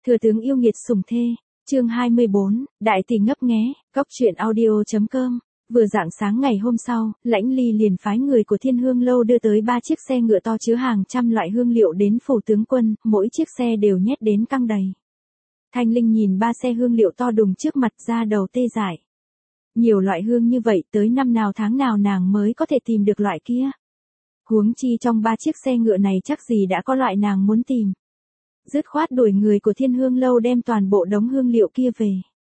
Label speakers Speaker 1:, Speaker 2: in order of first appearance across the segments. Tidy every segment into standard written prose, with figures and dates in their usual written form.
Speaker 1: Thừa tướng yêu nghiệt sủng thê, chương 24, đại tỷ ngấp nghé, góc truyện audio.com. Vừa rạng sáng ngày hôm sau, Lãnh Ly liền phái người của Thiên Hương Lâu đưa tới 3 chiếc xe ngựa to chứa hàng trăm loại hương liệu đến phủ tướng quân, mỗi chiếc xe đều nhét đến căng đầy. Thanh Linh nhìn 3 xe hương liệu to đùng trước mặt ra đầu tê dại. Nhiều loại hương như vậy tới năm nào tháng nào nàng mới có thể tìm được loại kia. Huống chi trong 3 chiếc xe ngựa này chắc gì đã có loại nàng muốn tìm. Dứt khoát đuổi người của Thiên Hương Lâu đem toàn bộ đống hương liệu kia về.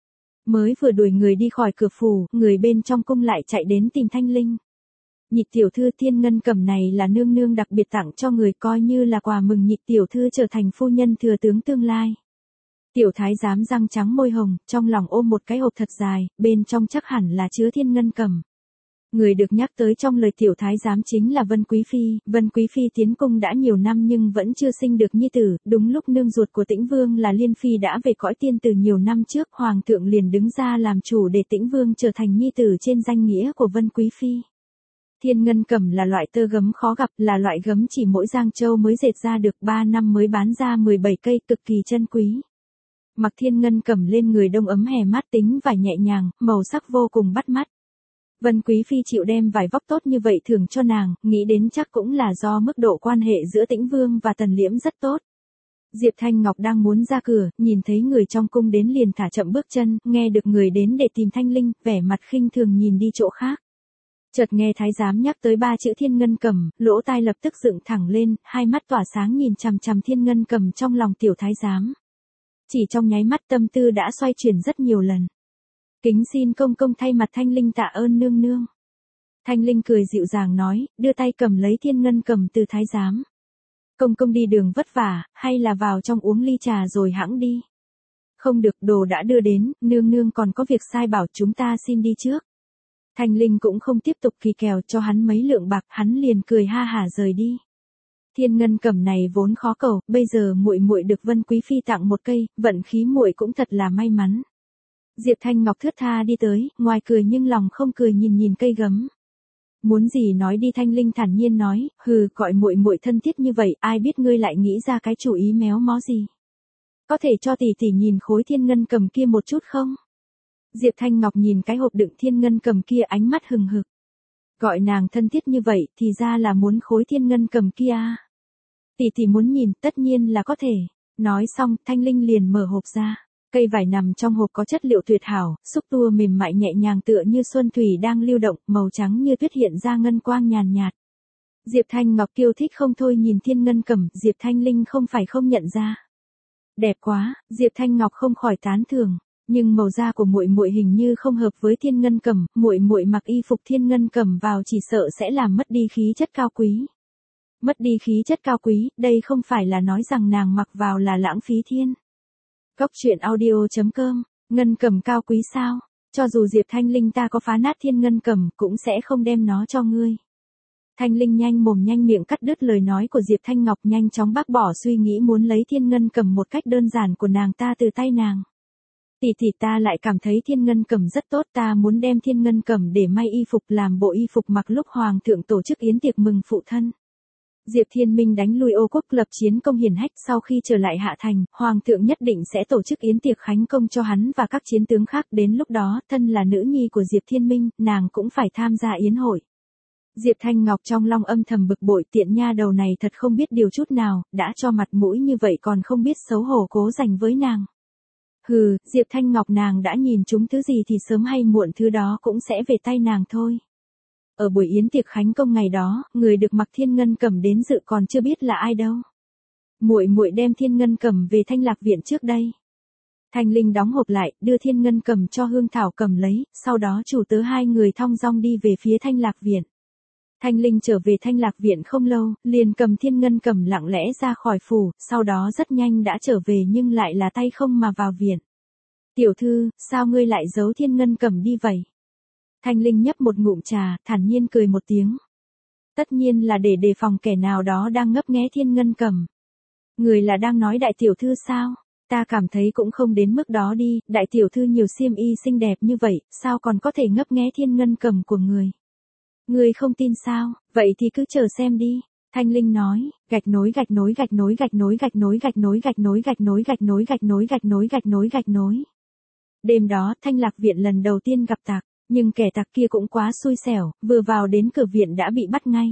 Speaker 1: Mới vừa đuổi người đi khỏi cửa phủ, người bên trong cung lại chạy đến tìm Thanh Linh. Nhị tiểu thư Thiên Ngân Cẩm này là nương nương đặc biệt tặng cho người, coi như là quà mừng nhị tiểu thư trở thành phu nhân thừa tướng tương lai. Tiểu thái giám răng trắng môi hồng, trong lòng ôm một cái hộp thật dài, bên trong chắc hẳn là chứa Thiên Ngân Cẩm. Người được nhắc tới trong lời tiểu thái giám chính là Vân Quý Phi. Vân Quý Phi tiến cung đã nhiều năm nhưng vẫn chưa sinh được nhi tử, đúng lúc nương ruột của Tĩnh Vương là Liên Phi đã về cõi tiên từ nhiều năm trước, Hoàng thượng liền đứng ra làm chủ để Tĩnh Vương trở thành nhi tử trên danh nghĩa của Vân Quý Phi. Thiên Ngân Cẩm là loại tơ gấm khó gặp, là loại gấm chỉ mỗi Giang Châu mới dệt ra được, 3 năm mới bán ra 17 cây, cực kỳ chân quý. Mặc Thiên Ngân Cẩm lên người đông ấm hè mát, tính vải nhẹ nhàng, màu sắc vô cùng bắt mắt. Vân Quý Phi chịu đem vải vóc tốt như vậy thưởng cho nàng, nghĩ đến chắc cũng là do mức độ quan hệ giữa Tĩnh Vương và Tần Liễm rất tốt. Diệp Thanh Ngọc đang muốn ra cửa, nhìn thấy người trong cung đến liền thả chậm bước chân, nghe được người đến để tìm Thanh Linh, vẻ mặt khinh thường nhìn đi chỗ khác. Chợt nghe thái giám nhắc tới 3 chữ Thiên Ngân Cẩm, lỗ tai lập tức dựng thẳng lên, hai mắt tỏa sáng nhìn chằm chằm Thiên Ngân Cẩm trong lòng tiểu thái giám. Chỉ trong nháy mắt tâm tư đã xoay chuyển rất nhiều lần. Kính xin công công thay mặt Thanh Linh tạ ơn nương nương. Thanh Linh cười dịu dàng nói, đưa tay cầm lấy Thiên Ngân Cẩm từ thái giám. Công công đi đường vất vả, hay là vào trong uống ly trà rồi hẵng đi. Không được, đồ đã đưa đến, nương nương còn có việc sai bảo chúng ta xin đi trước. Thanh Linh cũng không tiếp tục kỳ kèo, cho hắn mấy lượng bạc, hắn liền cười ha hả rời đi. Thiên Ngân Cẩm này vốn khó cầu, bây giờ muội muội được Vân Quý Phi tặng một cây, vận khí muội cũng thật là may mắn. Diệp Thanh Ngọc thướt tha đi tới, ngoài cười nhưng lòng không cười nhìn cây gấm. Muốn gì nói đi, Thanh Linh thản nhiên nói, hừ, gọi muội muội thân thiết như vậy, ai biết ngươi lại nghĩ ra cái chủ ý méo mó gì. Có thể cho tỷ tỷ nhìn khối Thiên Ngân Cẩm kia một chút không? Diệp Thanh Ngọc nhìn cái hộp đựng Thiên Ngân Cẩm kia ánh mắt hừng hực. Gọi nàng thân thiết như vậy thì ra là muốn khối Thiên Ngân Cẩm kia. Tỷ tỷ muốn nhìn, tất nhiên là có thể. Nói xong, Thanh Linh liền mở hộp ra. Cây vải nằm trong hộp có chất liệu tuyệt hảo, xúc tua mềm mại nhẹ nhàng tựa như xuân thủy đang lưu động, màu trắng như tuyết hiện ra ngân quang nhàn nhạt. Diệp Thanh Ngọc kiêu thích không thôi nhìn Thiên Ngân Cẩm, Diệp Thanh Linh không phải không nhận ra. Đẹp quá, Diệp Thanh Ngọc không khỏi tán thưởng, nhưng màu da của muội muội hình như không hợp với Thiên Ngân Cẩm, muội muội mặc y phục Thiên Ngân Cẩm vào chỉ sợ sẽ làm mất đi khí chất cao quý. Mất đi khí chất cao quý, đây không phải là nói rằng nàng mặc vào là lãng phí thiên. Góc truyện audio.com, Ngân Cẩm cao quý sao? Cho dù Diệp Thanh Linh ta có phá nát Thiên Ngân Cẩm cũng sẽ không đem nó cho ngươi. Thanh Linh nhanh mồm nhanh miệng cắt đứt lời nói của Diệp Thanh Ngọc, nhanh chóng bác bỏ suy nghĩ muốn lấy Thiên Ngân Cẩm một cách đơn giản của nàng ta từ tay nàng. Tỷ tỷ, ta lại cảm thấy Thiên Ngân Cẩm rất tốt, ta muốn đem Thiên Ngân Cẩm để may y phục làm bộ y phục mặc lúc Hoàng thượng tổ chức yến tiệc mừng phụ thân. Diệp Thiên Minh đánh lui Ô Quốc, lập chiến công hiển hách, sau khi trở lại Hạ Thành, Hoàng thượng nhất định sẽ tổ chức yến tiệc khánh công cho hắn và các chiến tướng khác, đến lúc đó, thân là nữ nhi của Diệp Thiên Minh, nàng cũng phải tham gia yến hội. Diệp Thanh Ngọc trong lòng âm thầm bực bội, tiện nha đầu này thật không biết điều chút nào, đã cho mặt mũi như vậy còn không biết xấu hổ cố giành với nàng. Hừ, Diệp Thanh Ngọc nàng đã nhìn chúng thứ gì thì sớm hay muộn thứ đó cũng sẽ về tay nàng thôi. Ở buổi yến tiệc khánh công ngày đó, người được mặc Thiên Ngân Cẩm đến dự còn chưa biết là ai đâu. Muội muội đem Thiên Ngân Cẩm về Thanh Lạc viện trước đây. Thanh Linh đóng hộp lại, đưa Thiên Ngân Cẩm cho Hương Thảo cầm lấy, sau đó chủ tớ hai người thong dong đi về phía Thanh Lạc viện. Thanh Linh trở về Thanh Lạc viện không lâu, liền cầm Thiên Ngân Cẩm lặng lẽ ra khỏi phủ, sau đó rất nhanh đã trở về nhưng lại là tay không mà vào viện. Tiểu thư, sao ngươi lại giấu Thiên Ngân Cẩm đi vậy? Thanh Linh nhấp một ngụm trà, thản nhiên cười một tiếng. Tất nhiên là để đề phòng kẻ nào đó đang ngấp nghé Thiên Ngân Cẩm. Người là đang nói đại tiểu thư sao? Ta cảm thấy cũng không đến mức đó đi, đại tiểu thư nhiều xiêm y xinh đẹp như vậy, sao còn có thể ngấp nghé Thiên Ngân Cẩm của người? Người không tin sao? Vậy thì cứ chờ xem đi. Thanh Linh nói, gạch nối gạch nối gạch nối gạch nối gạch nối gạch nối gạch nối gạch nối gạch nối gạch nối gạch nối gạch nối gạch nối. Đêm đó Thanh Lạc viện lần đầu tiên gặp tặc, nhưng kẻ tặc kia cũng quá xui xẻo, vừa vào đến cửa viện đã bị bắt ngay.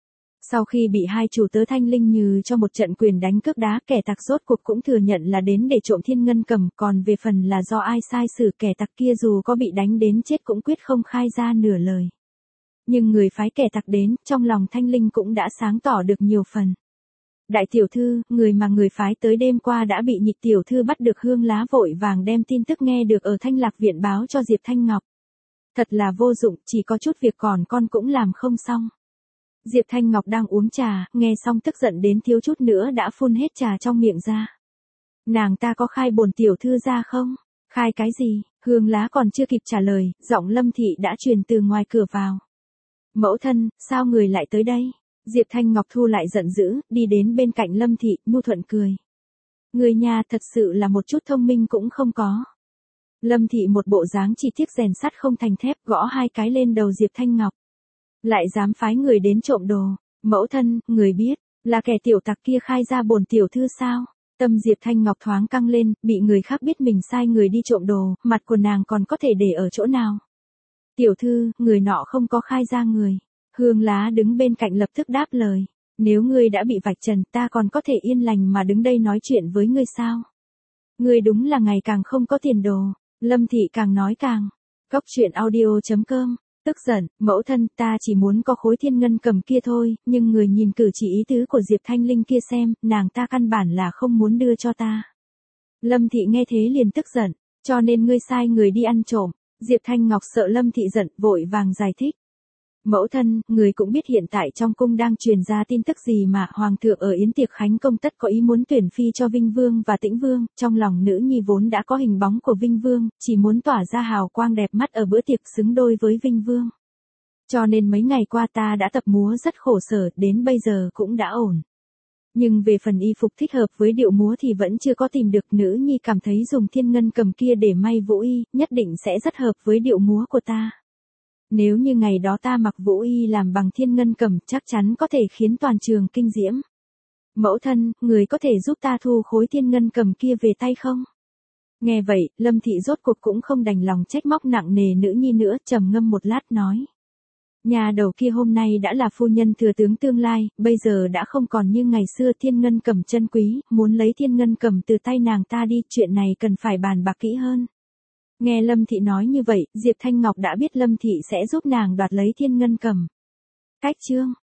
Speaker 1: Sau khi bị hai chủ tớ Thanh Linh Như cho một trận quyền đánh cước đá, kẻ tặc rốt cuộc cũng thừa nhận là đến để trộm Thiên Ngân Cầm, còn về phần là do ai sai xử kẻ tặc kia dù có bị đánh đến chết cũng quyết không khai ra nửa lời. Nhưng người phái kẻ tặc đến, trong lòng Thanh Linh cũng đã sáng tỏ được nhiều phần. Đại tiểu thư, người mà người phái tới đêm qua đã bị Nhịch tiểu thư bắt được. Hương Lá vội vàng đem tin tức nghe được ở Thanh Lạc viện báo cho Diệp Thanh Ngọc. Thật là vô dụng, chỉ có chút việc còn con cũng làm không xong. Diệp Thanh Ngọc đang uống trà, nghe xong tức giận đến thiếu chút nữa đã phun hết trà trong miệng ra. Nàng ta có khai bổn tiểu thư ra không? Khai cái gì? Hương Lá còn chưa kịp trả lời, giọng Lâm Thị đã truyền từ ngoài cửa vào. Mẫu thân, sao người lại tới đây? Diệp Thanh Ngọc thu lại giận dữ, đi đến bên cạnh Lâm Thị, nhu thuận cười. Người nhà thật sự là một chút thông minh cũng không có. Lâm Thị một bộ dáng chỉ tiếc rèn sắt không thành thép, gõ hai cái lên đầu Diệp Thanh Ngọc. Lại dám phái người đến trộm đồ. Mẫu thân, người biết, là kẻ tiểu tặc kia khai ra bổn tiểu thư sao? Tâm Diệp Thanh Ngọc thoáng căng lên, bị người khác biết mình sai người đi trộm đồ, mặt của nàng còn có thể để ở chỗ nào? Tiểu thư, người nọ không có khai ra người. Hương Lá đứng bên cạnh lập tức đáp lời. Nếu ngươi đã bị vạch trần, ta còn có thể yên lành mà đứng đây nói chuyện với ngươi sao? Ngươi đúng là ngày càng không có tiền đồ. Lâm Thị càng nói càng. Cốc truyện audio.com. Tức giận, mẫu thân, ta chỉ muốn có khối Thiên Ngân Cầm kia thôi, nhưng người nhìn cử chỉ ý tứ của Diệp Thanh Linh kia xem, nàng ta căn bản là không muốn đưa cho ta. Lâm Thị nghe thế liền tức giận, cho nên ngươi sai người đi ăn trộm. Diệp Thanh Ngọc sợ Lâm Thị giận, vội vàng giải thích. Mẫu thân, người cũng biết hiện tại trong cung đang truyền ra tin tức gì mà Hoàng thượng ở yến tiệc khánh công tất có ý muốn tuyển phi cho Vinh Vương và Tĩnh Vương, trong lòng nữ nhi vốn đã có hình bóng của Vinh Vương, chỉ muốn tỏa ra hào quang đẹp mắt ở bữa tiệc xứng đôi với Vinh Vương. Cho nên mấy ngày qua ta đã tập múa rất khổ sở, đến bây giờ cũng đã ổn. Nhưng về phần y phục thích hợp với điệu múa thì vẫn chưa có tìm được. Nữ nhi cảm thấy dùng Thiên Ngân Cầm kia để may vũ y, nhất định sẽ rất hợp với điệu múa của ta. Nếu như ngày đó ta mặc vũ y làm bằng Thiên Ngân Cầm, chắc chắn có thể khiến toàn trường kinh diễm. Mẫu thân, người có thể giúp ta thu khối Thiên Ngân Cầm kia về tay không? Nghe vậy, Lâm Thị rốt cuộc cũng không đành lòng trách móc nặng nề nữ nhi nữa, trầm ngâm một lát nói. Nhà đầu kia hôm nay đã là phu nhân thừa tướng tương lai, bây giờ đã không còn như ngày xưa. Thiên Ngân Cầm chân quý, muốn lấy Thiên Ngân Cầm từ tay nàng ta đi, chuyện này cần phải bàn bạc kỹ hơn. Nghe Lâm Thị nói như vậy, Diệp Thanh Ngọc đã biết Lâm Thị sẽ giúp nàng đoạt lấy Thiên Ngân Cầm. Cách chương